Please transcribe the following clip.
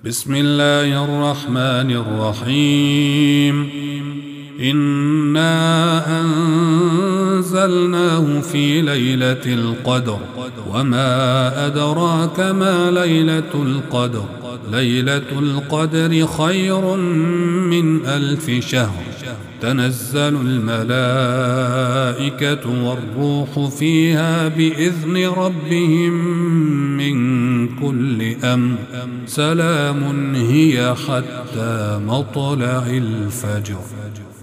بسم الله الرحمن الرحيم. إنا أنزلناه في ليلة القدر وما أدراك ما ليلة القدر. ليلة القدر خير من 1000 شهر. تنزل الملائكة والروح فيها بإذن ربهم من كل أمر. سلام هي حتى مطلع الفجر.